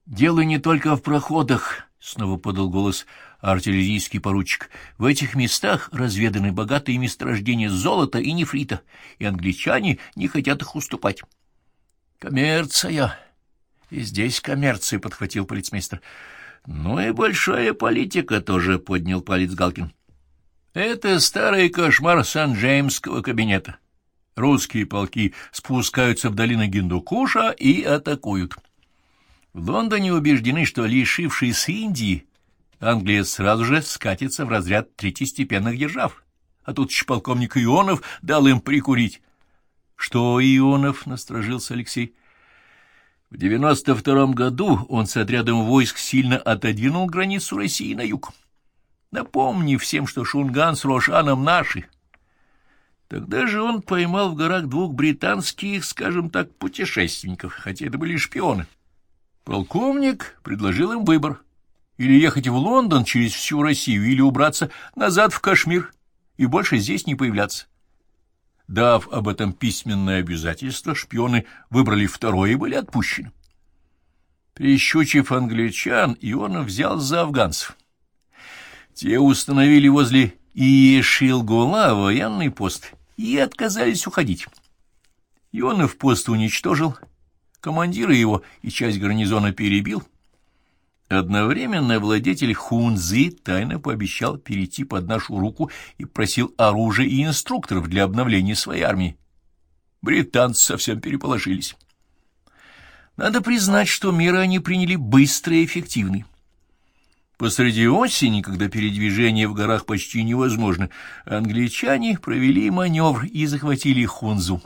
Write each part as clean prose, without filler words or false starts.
Дело не только в проходах, — снова подал голос артиллерийский поручик. В этих местах разведаны богатые месторождения золота и нефрита, и англичане не хотят их уступать. Коммерция. И здесь коммерция, — подхватил полицмейстер. Ну и большая политика, — тоже поднял палец Галкин. Это старый кошмар Сан-Джеймского кабинета. Русские полки спускаются в долину Гиндукуша и атакуют. В Лондоне убеждены, что, лишившись Индии, Англия сразу же скатится в разряд третьестепенных держав. А тут еще полковник Ионов дал им прикурить. — Что Ионов? — насторожился Алексей. В 92-м году он с отрядом войск сильно отодвинул границу России на юг. Напомни всем, что Шунган с Рошаном наши. Тогда же он поймал в горах двух британских, скажем так, путешественников, хотя это были шпионы. Полковник предложил им выбор: или ехать в Лондон через всю Россию, или убраться назад в Кашмир и больше здесь не появляться. Дав об этом письменное обязательство, шпионы выбрали второе и были отпущены. Прищучив англичан, Ионов взял за афганцев. Те установили возле Иешилгула военный пост и отказались уходить. Ионов пост уничтожил, командира его и часть гарнизона перебил. Одновременно владетель Хунзы тайно пообещал перейти под нашу руку и просил оружия и инструкторов для обновления своей армии. Британцы совсем переполошились. Надо признать, что меры они приняли быстрые и эффективные. Посреди осени, когда передвижение в горах почти невозможно, англичане провели маневр и захватили Хунзу.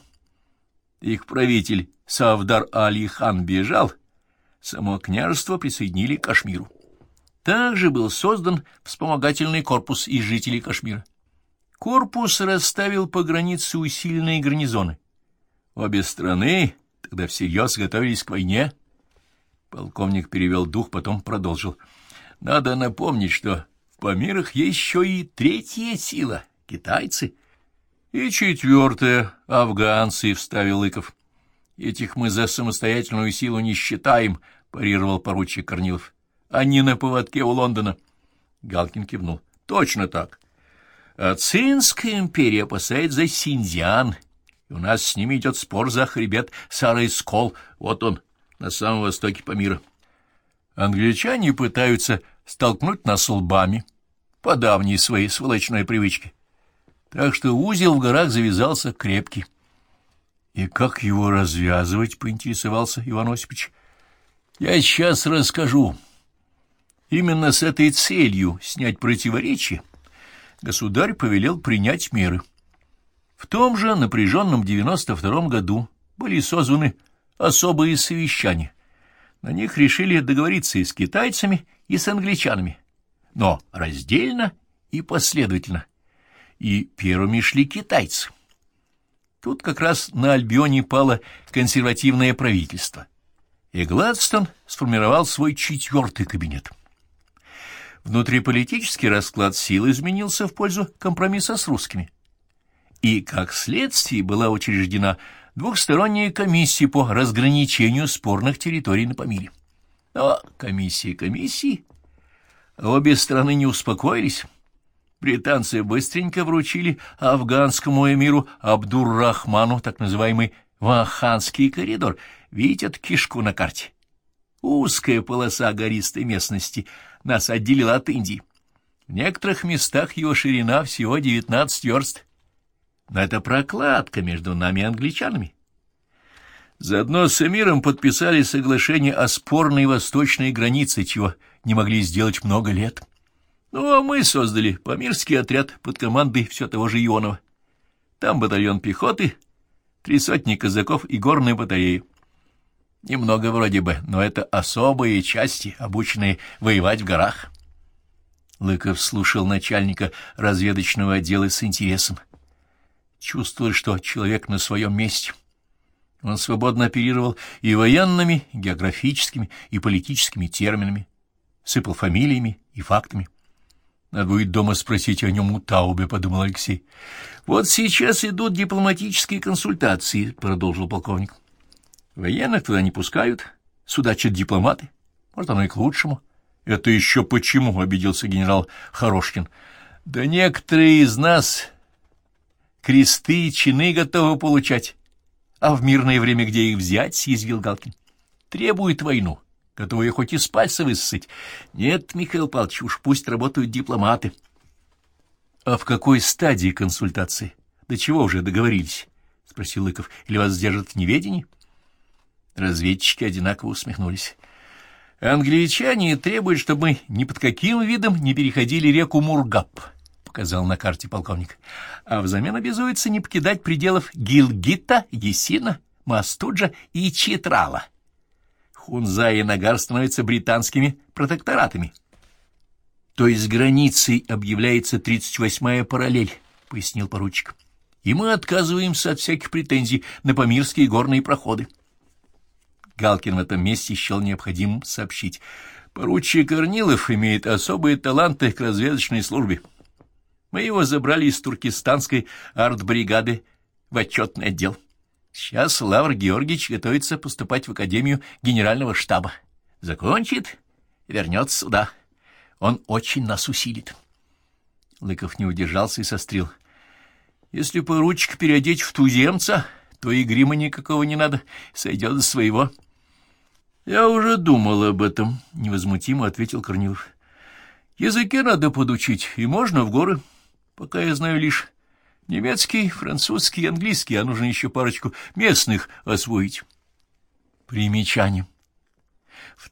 Их правитель Савдар-Али-хан бежал, само княжество присоединили к Кашмиру. Также был создан вспомогательный корпус из жителей Кашмира. Корпус расставил по границе усиленные гарнизоны. Обе страны тогда всерьез готовились к войне. Полковник перевел дух, потом продолжил. Надо напомнить, что в Памирах есть еще и третья сила — китайцы. И четвертая — афганцы, — вставил Лыков. Этих мы за самостоятельную силу не считаем, — парировал поручик Корнилов. Они на поводке у Лондона. Галкин кивнул. Точно так. А Цинская империя опасает за Синьцзян, и у нас с ними идет спор за хребет Сарайскол. Вот он, на самом востоке Памира. Англичане пытаются столкнуть нас лбами по давней своей сволочной привычке. Так что узел в горах завязался крепкий. — И как его развязывать? — поинтересовался Иван Осипович. — Я сейчас расскажу. Именно с этой целью снять противоречия государь повелел принять меры. В том же напряженном 92-м году были созваны особые совещания. На них решили договориться и с китайцами, и с англичанами, но раздельно и последовательно. И первыми шли китайцы. Тут как раз на Альбионе пало консервативное правительство, и Гладстон сформировал свой четвертый кабинет. Внутриполитический расклад сил изменился в пользу компромисса с русскими, и, как следствие, была учреждена двухсторонняя комиссия по разграничению спорных территорий на Памире. Но комиссии, обе страны не успокоились. Британцы быстренько вручили афганскому эмиру Абдур-Рахману так называемый Ваханский коридор. Видите эту кишку на карте? Узкая полоса гористой местности нас отделила от Индии. В некоторых местах его ширина всего 19 верст. Но это прокладка между нами и англичанами. Заодно с эмиром подписали соглашение о спорной восточной границе, чего не могли сделать много лет. Ну, а мы создали памирский отряд под командой все того же Ионова. Там батальон пехоты, 300 казаков и горная батарея. Немного вроде бы, но это особые части, обученные воевать в горах. Лыков слушал начальника разведочного отдела с интересом. Чувствовал, что человек на своем месте. Он свободно оперировал и военными, и географическими, и политическими терминами, сыпал фамилиями и фактами. Надо будет дома спросить о нем у Таубе, — подумал Алексей. — Вот сейчас идут дипломатические консультации, — продолжил полковник. Военных туда не пускают, судачат дипломаты. Может, оно и к лучшему. — Это еще почему? — обиделся генерал Хорошкин. — Да некоторые из нас кресты и чины готовы получать. А в мирное время где их взять? — съязвил Галкин. — Требует войну. Готовы ее хоть из пальца высосать. Нет, Михаил Павлович, уж пусть работают дипломаты. — А в какой стадии консультации? До чего уже договорились? — спросил Лыков. — Или вас держат в неведении? Разведчики одинаково усмехнулись. — Англичане требуют, чтобы мы ни под каким видом не переходили реку Мургаб, — показал на карте полковник, — а взамен обязуются не покидать пределов Гилгита, Есина, Мастуджа и Читрала. Хунза и Нагар становятся британскими протекторатами. — То есть границей объявляется 38-я параллель, — пояснил поручик. — И мы отказываемся от всяких претензий на памирские горные проходы. Галкин в этом месте счел необходимым сообщить. Поручик Корнилов имеет особые таланты к разведочной службе. Мы его забрали из туркестанской артбригады в отчетный отдел. Сейчас Лавр Георгиевич готовится поступать в Академию Генерального штаба. Закончит и вернется сюда. Он очень нас усилит. Лыков не удержался и сострил. Если поручик переодеть в туземца, то и грима никакого не надо, сойдет за своего. — Я уже думал об этом, — невозмутимо ответил Корнилов. — Языки надо подучить, и можно в горы. Пока я знаю лишь немецкий, французский, английский, а нужно еще парочку местных освоить. Примечание. В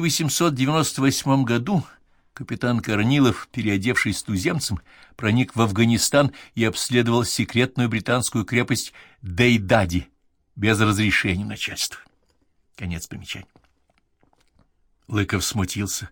1898 году капитан Корнилов, переодевшись туземцем, проник в Афганистан и обследовал секретную британскую крепость Дейдади без разрешения начальства. Конец примечания. Лыков смутился.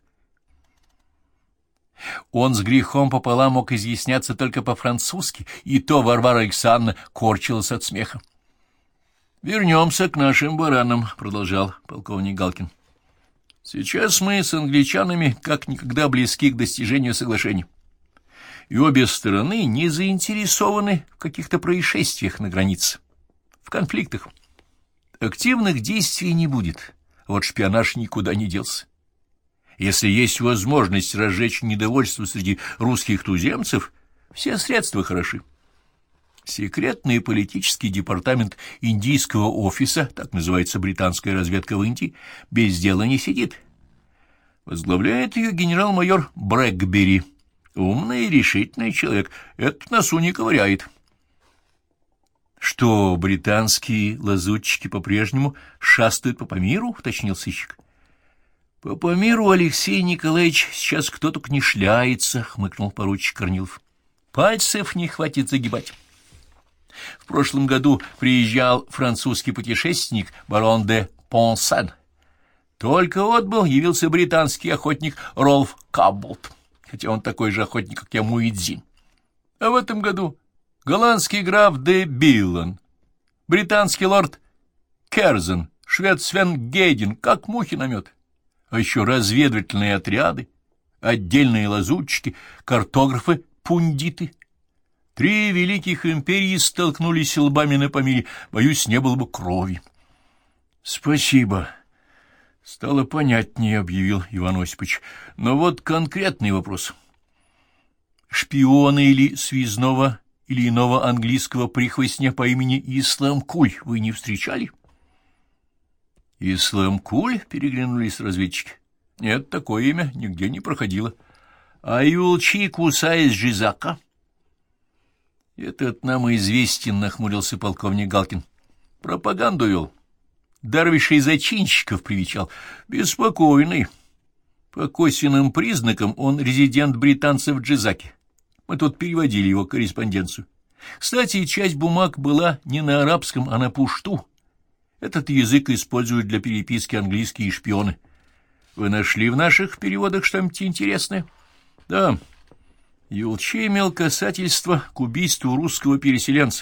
Он с грехом пополам мог изъясняться только по-французски, и то Варвара Александровна корчилась от смеха. — Вернемся к нашим баранам, — продолжал полковник Галкин. — Сейчас мы с англичанами как никогда близки к достижению соглашений. И обе стороны не заинтересованы в каких-то происшествиях на границе, в конфликтах. Активных действий не будет, а вот шпионаж никуда не делся. Если есть возможность разжечь недовольство среди русских туземцев, все средства хороши. Секретный политический департамент индийского офиса, так называется британская разведка в Индии, без дела не сидит. Возглавляет ее генерал-майор Брэкбери. Умный и решительный человек, этот носу не ковыряет. — Что, британские лазутчики по-прежнему шастают по Памиру? — уточнил сыщик. — По Памиру, Алексей Николаевич, сейчас кто только не шляется, — хмыкнул поручик Корнилов. — Пальцев не хватит загибать. В прошлом году приезжал французский путешественник барон де Понсен. Только отбыл, явился британский охотник Ролф Кабболт, хотя он такой же охотник, как я, Муэдзин. А в этом году голландский граф де Биллен, британский лорд Керзен, швед Свен Гейден, как мухи на мед. А еще разведывательные отряды, отдельные лазутчики, картографы, пундиты. 3 великих империи столкнулись лбами на Памире. Боюсь, не было бы крови. — Спасибо. Стало понятнее, — объявил Иван Осипович. Но вот конкретный вопрос. Шпиона или связного или иного английского прихвостня по имени Ислам-Куль вы не встречали? — Ислам-Куль? — переглянулись разведчики. — Нет, такое имя нигде не проходило. — А Юлчи Куса из Жизака? — Этот нам известен, — нахмурился полковник Галкин. — Пропаганду вел. Дарвишей зачинщиков привечал. Беспокойный. По косвенным признакам он резидент британцев в Джизаке. Мы тут переводили его корреспонденцию. Кстати, часть бумаг была не на арабском, а на пушту. Этот язык используют для переписки английские шпионы. Вы нашли в наших переводах что-нибудь интересное? Да. Юлчи имел касательство к убийству русского переселенца.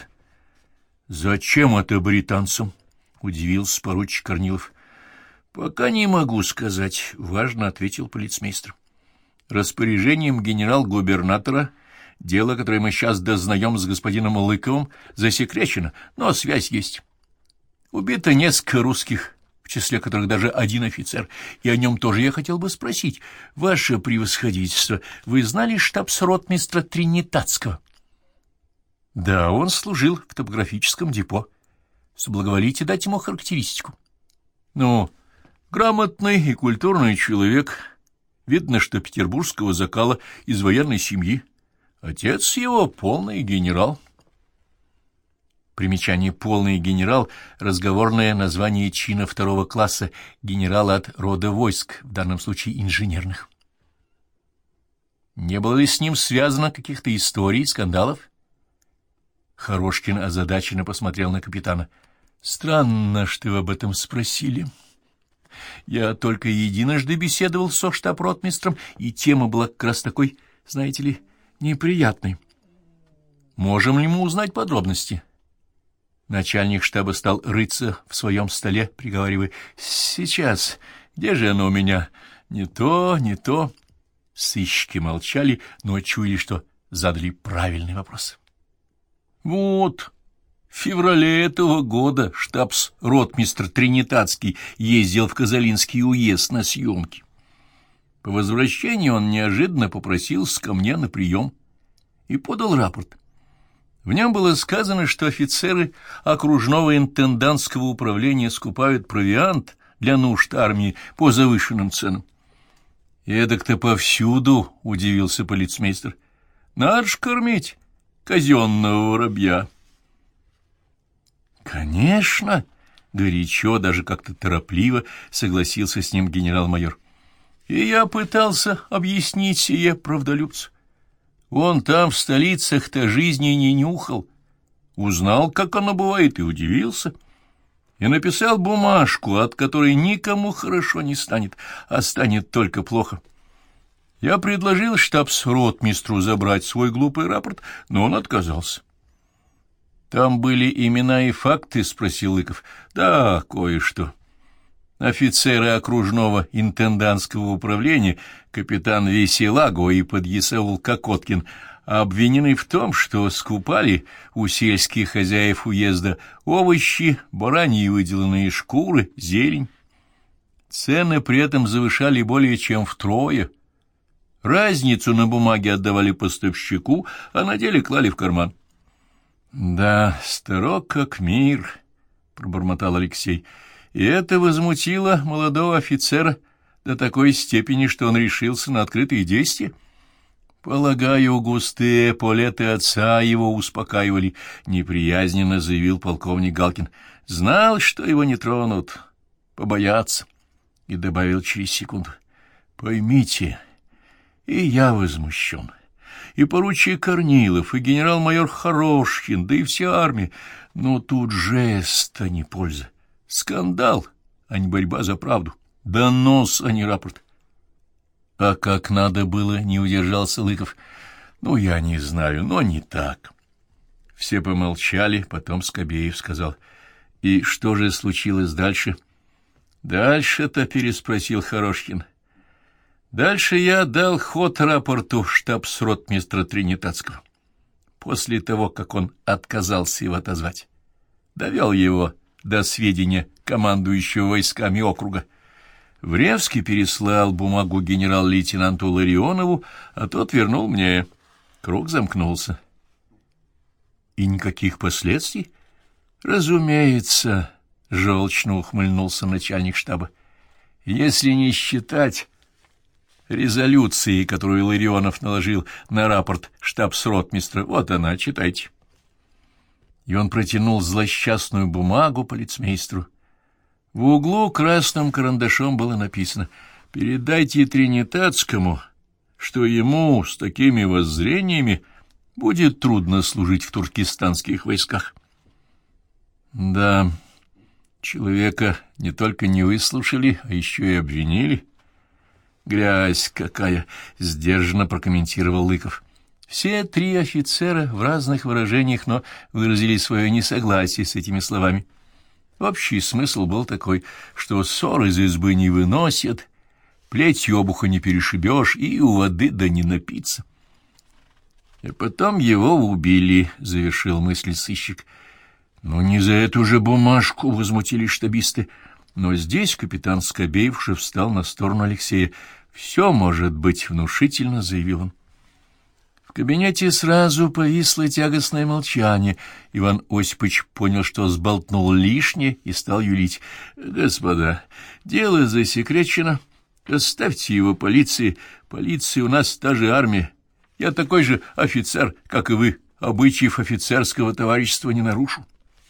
Зачем это британцам? Удивился поручик Корнилов. Пока не могу сказать, важно ответил полицмейстер. Распоряжением генерал-губернатора дело, которое мы сейчас дознаем с господином Лыковым, засекречено, но связь есть. Убито несколько русских в числе которых даже один офицер, и о нем тоже я хотел бы спросить. Ваше превосходительство, вы знали штабс-ротмистра Тринитатского? Да, он служил в топографическом депо. Соблаговолите дать ему характеристику. Ну, грамотный и культурный человек. Видно, что петербургского закала, из военной семьи. Отец его полный генерал. Примечание «полный генерал» — разговорное название чина второго класса, генерала от рода войск, в данном случае инженерных. Не было ли с ним связано каких-то историй, скандалов? Хорошкин озадаченно посмотрел на капитана. Странно, что вы об этом спросили. Я только единожды беседовал со штаб-ротмистром, и тема была как раз такой, знаете ли, неприятной. Можем ли мы узнать подробности? Начальник штаба стал рыться в своем столе, приговаривая: «Сейчас. Где же оно у меня? Не то, не то». Сыщики молчали, но чуяли, что задали правильный вопрос. «Вот, в феврале этого года штабс-ротмистр Тринитатский ездил в Казалинский уезд на съемки. По возвращении он неожиданно попросился ко мне на прием и подал рапорт. В нем было сказано, что офицеры окружного интендантского управления скупают провиант для нужд армии по завышенным ценам. «Эдак-то повсюду», — удивился полицмейстер. «Надо ж кормить казенного воробья». «Конечно», — горячо, даже как-то торопливо согласился с ним генерал-майор. «И я пытался объяснить сие правдолюбцу. Он там в столицах-то жизни не нюхал, узнал, как оно бывает, и удивился, и написал бумажку, от которой никому хорошо не станет, а станет только плохо. Я предложил штабс-ротмистру забрать свой глупый рапорт, но он отказался». «Там были имена и факты?» — спросил Лыков. «Да, кое-что. Офицеры окружного интендантского управления, капитан Веселаго и подъясаул Кокоткин, обвинены в том, что скупали у сельских хозяев уезда овощи, бараньи выделанные шкуры, зелень. Цены при этом завышали более чем втрое. Разницу на бумаге отдавали поставщику, а на деле клали в карман». «Да, старок как мир», — пробормотал Алексей. И это возмутило молодого офицера до такой степени, что он решился на открытые действия. «Полагаю, густые полеты отца его успокаивали», — неприязненно заявил полковник Галкин. «Знал, что его не тронут, побоятся», — и добавил через секунду. «Поймите, и я возмущен, и поручик Корнилов, и генерал-майор Хорошкин, да и вся армия, но тут жест, а не польза. Скандал, а не борьба за правду. Донос, а не рапорт». «А как надо было?» — не удержался Лыков. «Ну, я не знаю, но не так». Все помолчали, потом Скобеев сказал: «И что же случилось дальше?» «Дальше-то?» — переспросил Хорошкин. «Дальше я дал ход рапорту штабс-ротмистра Тринитатского. После того, как он отказался его отозвать, довел его до сведения командующего войсками округа. Вревский переслал бумагу генерал-лейтенанту Ларионову, а тот вернул мне. Круг замкнулся». «И никаких последствий?» «Разумеется», — желчно ухмыльнулся начальник штаба. «Если не считать резолюции, которую Ларионов наложил на рапорт штабс-ротмистра, вот она, читайте». И он протянул злосчастную бумагу полицмейстру. В углу красным карандашом было написано: «Передайте Тринитатскому, что ему с такими воззрениями будет трудно служить в туркестанских войсках». Да, человека не только не выслушали, а еще и обвинили. «Грязь какая!» — сдержанно прокомментировал Лыков. Все три офицера в разных выражениях, но выразили свое несогласие с этими словами. Общий смысл был такой, что ссор из избы не выносят, плетью обуха не перешибешь и у воды да не напиться. «И потом его убили», — завершил мысль сыщик. «Ну, не за эту же бумажку», — возмутились штабисты. Но здесь капитан Скобеев уже встал на сторону Алексея. «Все может быть», — внушительно заявил он. В кабинете сразу повисло тягостное молчание. Иван Осипович понял, что сболтнул лишнее, и стал юлить. «Господа, дело засекречено. Оставьте его полиции. Полиция у нас та же армия. Я такой же офицер, как и вы. Обычаев офицерского товарищества не нарушу».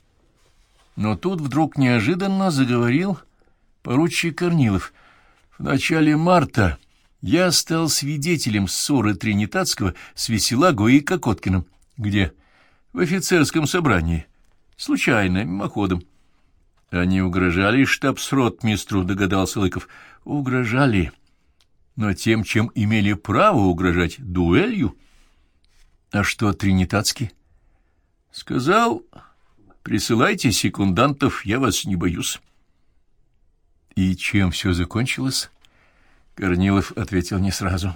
Но тут вдруг неожиданно заговорил поручик Корнилов. «В начале марта я стал свидетелем ссоры Тринитатского с Веселаго и Кокоткиным». «Где?» «В офицерском собрании. Случайно, мимоходом». «Они угрожали штабс-ротмистру», — догадался Лыков. «Угрожали. Но тем, чем имели право угрожать, дуэлью». «А что Тринитатский?» «Сказал, присылайте секундантов, я вас не боюсь». «И чем все закончилось?» Корнилов ответил не сразу.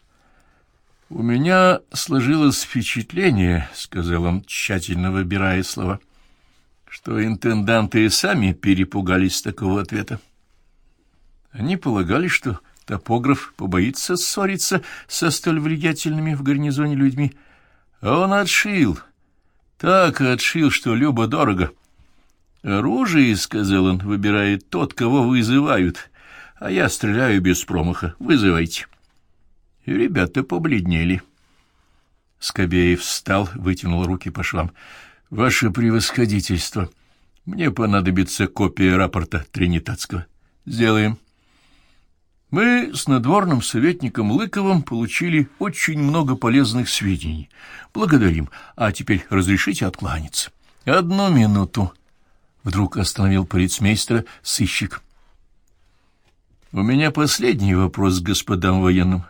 «У меня сложилось впечатление, — сказал он, тщательно выбирая слова, — что интенданты и сами перепугались такого ответа. Они полагали, что топограф побоится ссориться со столь влиятельными в гарнизоне людьми, а он отшил, так отшил, что любо-дорого. Оружие, — сказал он, — выбирает тот, кого вызывают, а я стреляю без промаха. Вызывайте». И ребята побледнели. Скобеев встал, вытянул руки по швам. «Ваше превосходительство, мне понадобится копия рапорта Тринитатского». «Сделаем». Мы с надворным советником Лыковым получили очень много полезных сведений. Благодарим. А теперь разрешите откланяться. 1 минуту. Вдруг остановил полицмейстера сыщик. У меня последний вопрос к господам военным.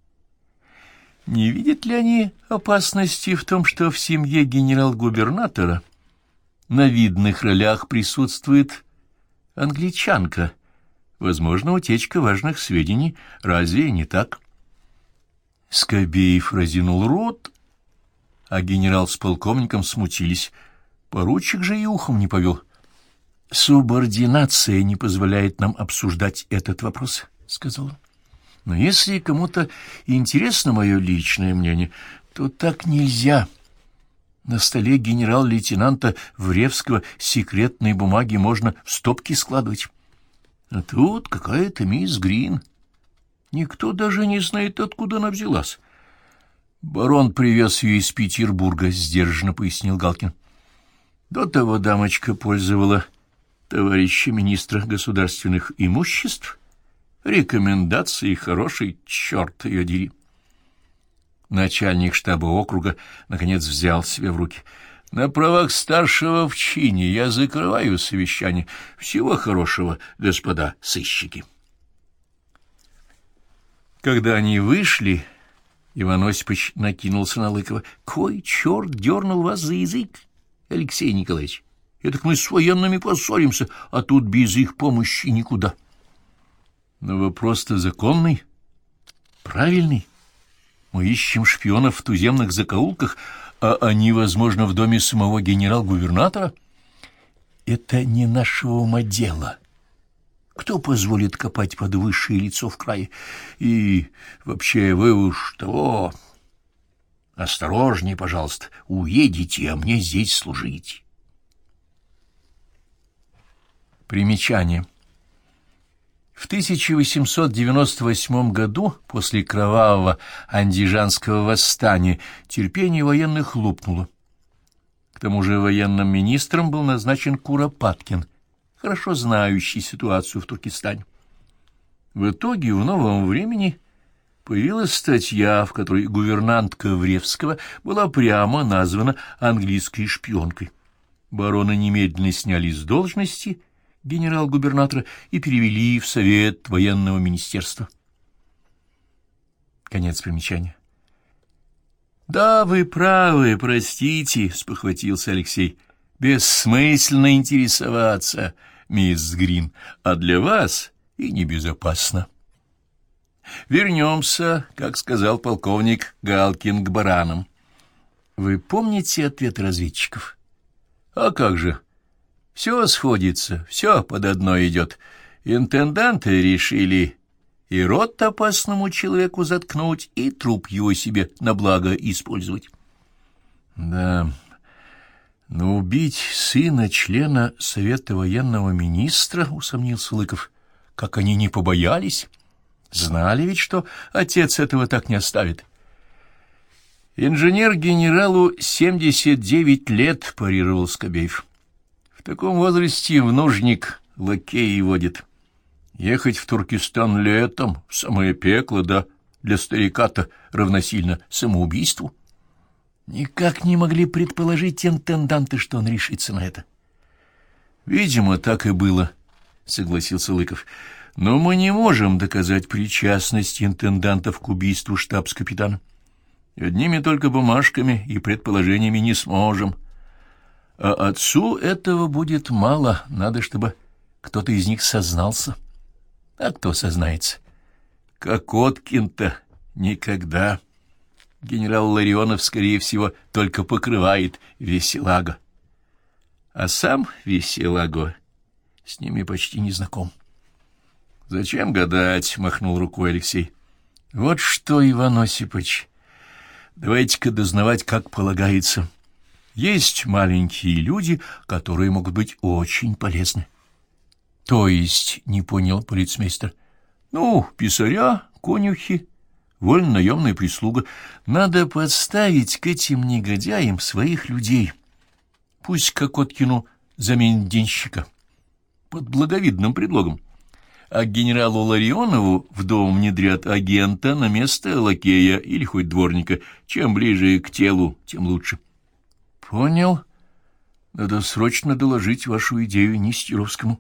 Не видят ли они опасности в том, что в семье генерал-губернатора на видных ролях присутствует англичанка? Возможно, утечка важных сведений. Разве не так? Скобеев разинул рот, а генерал с полковником смутились. Поручик же и ухом не повел. «Субординация не позволяет нам обсуждать этот вопрос», — сказал он. «Но если кому-то интересно мое личное мнение, то так нельзя. На столе генерал-лейтенанта Вревского секретные бумаги можно в стопки складывать. А тут какая-то мисс Грин. Никто даже не знает, откуда она взялась. Барон привез ее из Петербурга», — сдержанно пояснил Галкин. «До того дамочка пользовала товарища министра государственных имуществ. Рекомендации хороший, черт ее дери». Начальник штаба округа наконец взял себя в руки. «На правах старшего в чине я закрываю совещание. Всего хорошего, господа сыщики». Когда они вышли, Иван Осипович накинулся на Лыкова. «Кой черт дернул вас за язык, Алексей Николаевич? Этак мы с военными поссоримся, а тут без их помощи никуда». «Но вопрос-то законный, правильный. Мы ищем шпионов в туземных закоулках, а они, возможно, в доме самого генерал-губернатора. Это не нашего ума дело. Кто позволит копать под высшее лицо в крае? И вообще вы уж того... Осторожней, пожалуйста, уедете, а мне здесь служить». Примечание. В 1898 году, после кровавого андижанского восстания, терпение военных лопнуло. К тому же военным министром был назначен Куропаткин, хорошо знающий ситуацию в Туркестане. В итоге в новом времени появилась статья, в которой гувернантка Вревского была прямо названа английской шпионкой. Барона немедленно сняли с должности генерал-губернатора и перевели в Совет военного министерства. Конец примечания. «Да, вы правы, простите», — спохватился Алексей. «Бессмысленно интересоваться, мисс Грин, а для вас и небезопасно. Вернемся, как сказал полковник Галкин, к баранам. Вы помните ответ разведчиков? А как же? Все сходится, все под одно идет. Интенданты решили и рот опасному человеку заткнуть, и труп его себе на благо использовать. Да, но убить сына члена Совета военного министра, усомнился Лыков, как они не побоялись. Знали ведь, что отец этого так не оставит. Инженер-генералу 79 лет, парировал Скобеев. В таком возрасте в нужник лакеи водит. Ехать в Туркестан летом, в самое пекло, да для старика-то равносильно самоубийству. Никак не могли предположить интенданты, что он решится на это. Видимо, так и было, согласился Лыков. Но мы не можем доказать причастность интендантов к убийству штабс-капитана. Одними только бумажками и предположениями не сможем. А отцу этого будет мало, надо, чтобы кто-то из них сознался. А кто сознается? Кокоткин-то никогда. Генерал Ларионов, скорее всего, только покрывает Веселаго. А сам Веселаго с ними почти не знаком. «Зачем гадать?» — махнул рукой Алексей. «Вот что, Иван Осипович, давайте-ка дознавать, как полагается. Есть маленькие люди, которые могут быть очень полезны». «То есть?» — не понял полицмейстер. «Ну, писаря, конюхи, вольно-наемная прислуга. Надо подставить к этим негодяям своих людей. Пусть Кокоткину заменит денщика. Под благовидным предлогом. А генералу Ларионову в дом внедрят агента на место лакея или хоть дворника. Чем ближе к телу, тем лучше». «Понял. Надо срочно доложить вашу идею Нестеровскому».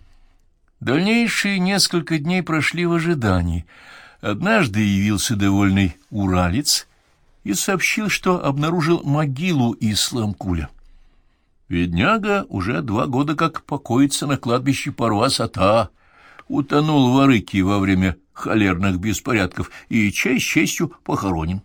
Дальнейшие несколько дней прошли в ожидании. Однажды явился довольный уралец и сообщил, что обнаружил могилу Исламкуля. Бедняга уже 2 года как покоится на кладбище Парвас-Ата, утонул в Арыке во время холерных беспорядков и честь честью похоронен.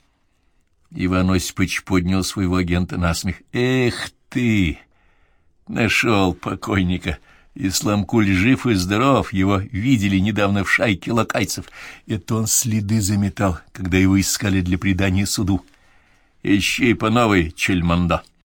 Иван Осипович поднял своего агента на смех. «Эх ты! Нашел покойника! Исламкуль жив и здоров, его видели недавно в шайке лакайцев. Это он следы заметал, когда его искали для предания суду. Ищи по новой, Чельманда!»